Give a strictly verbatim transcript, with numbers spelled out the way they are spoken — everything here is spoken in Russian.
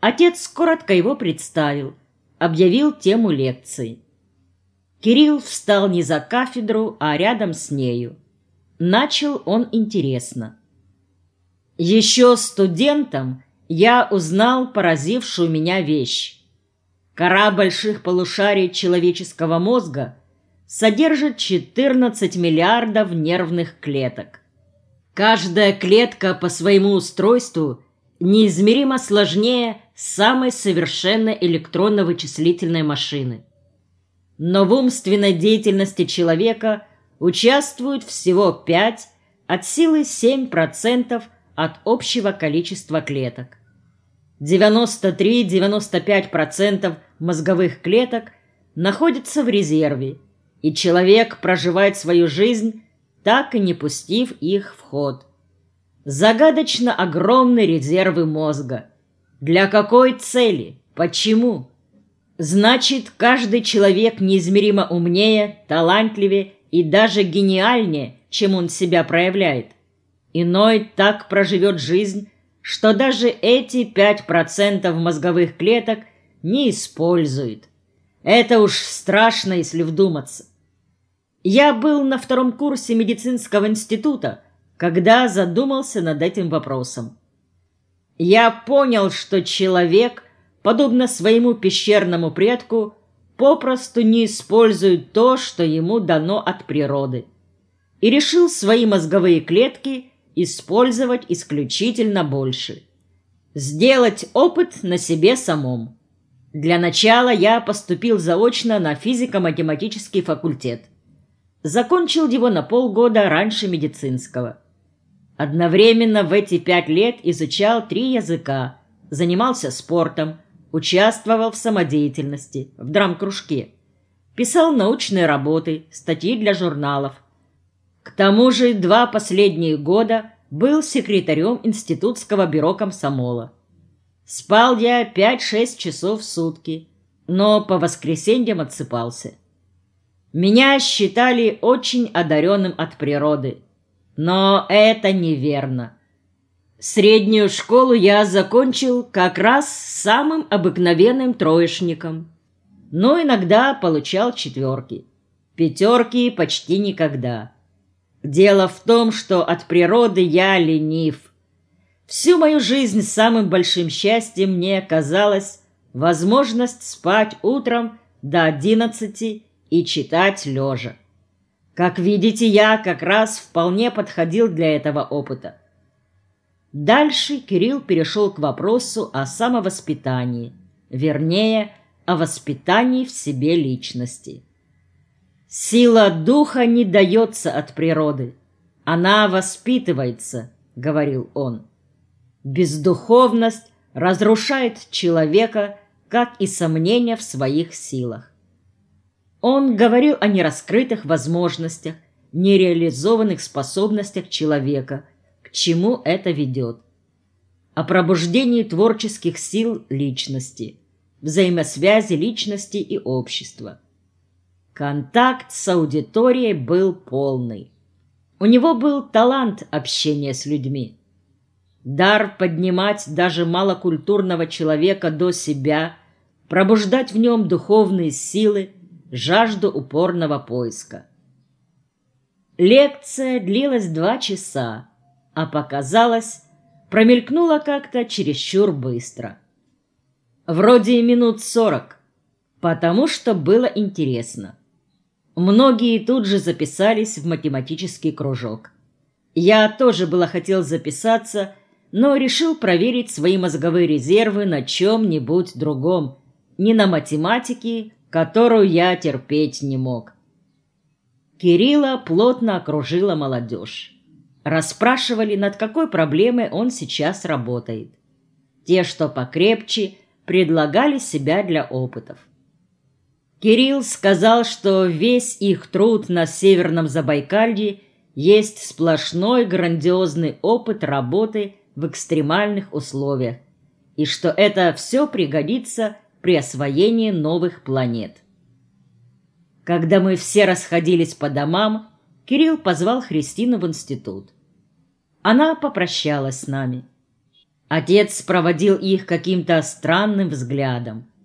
Отец коротко его представил, объявил тему лекции. Кирилл встал не за кафедру, а рядом с нею. Начал он интересно. Еще студентом я узнал поразившую меня вещь. Кора больших полушарий человеческого мозга содержит четырнадцать миллиардов нервных клеток. Каждая клетка по своему устройству неизмеримо сложнее самой совершенной электронно-вычислительной машины. Но в умственной деятельности человека участвуют всего пять, от силы семь процентов от общего количества клеток. девяносто три - девяносто пять процентов мозговых клеток находятся в резерве, и человек проживает свою жизнь, так и не пустив их в ход. Загадочно огромны резервы мозга. Для какой цели? Почему? Значит, каждый человек неизмеримо умнее, талантливее и даже гениальнее, чем он себя проявляет. Иной так проживет жизнь, что даже эти пять процентов мозговых клеток не использует. Это уж страшно, если вдуматься. Я был на втором курсе медицинского института, когда задумался над этим вопросом. Я понял, что человек, подобно своему пещерному предку, попросту не использует то, что ему дано от природы, и решил свои мозговые клетки использовать исключительно больше. Сделать опыт на себе самом. Для начала я поступил заочно на физико-математический факультет. Закончил его на полгода раньше медицинского. Одновременно в эти пять лет изучал три языка, занимался спортом, участвовал в самодеятельности, в драм-кружке, писал научные работы, статьи для журналов. К тому же два последние года был секретарем институтского бюро комсомола. Спал я пять-шесть часов в сутки, но по воскресеньям отсыпался. Меня считали очень одаренным от природы, но это неверно. Среднюю школу я закончил как раз самым обыкновенным троечником, но иногда получал четверки, пятерки почти никогда. Дело в том, что от природы я ленив. Всю мою жизнь самым большим счастьем мне казалась возможность спать утром до одиннадцати и читать лежа. Как видите, я как раз вполне подходил для этого опыта. Дальше Кирилл перешел к вопросу о самовоспитании, вернее, о воспитании в себе личности. «Сила духа не дается от природы, она воспитывается», — говорил он. «Бездуховность разрушает человека, как и сомнения в своих силах». Он говорил о нераскрытых возможностях, нереализованных способностях человека, к чему это ведет, о пробуждении творческих сил личности, взаимосвязи личности и общества. Контакт с аудиторией был полный. У него был талант общения с людьми. Дар поднимать даже малокультурного человека до себя, пробуждать в нем духовные силы, жажду упорного поиска. Лекция длилась два часа, а показалось, промелькнула как-то чересчур быстро. Вроде минут сорок, потому что было интересно. Многие тут же записались в математический кружок. Я тоже было хотел записаться, но решил проверить свои мозговые резервы на чем-нибудь другом, не на математике, которую я терпеть не мог. Кирилла плотно окружила молодежь. Расспрашивали, над какой проблемой он сейчас работает. Те, что покрепче, предлагали себя для опытов. Кирилл сказал, что весь их труд на Северном Забайкалье есть сплошной грандиозный опыт работы в экстремальных условиях, и что это все пригодится при освоении новых планет. Когда мы все расходились по домам, Кирилл позвал Христину в институт. Она попрощалась с нами. Отец проводил их каким-то странным взглядом.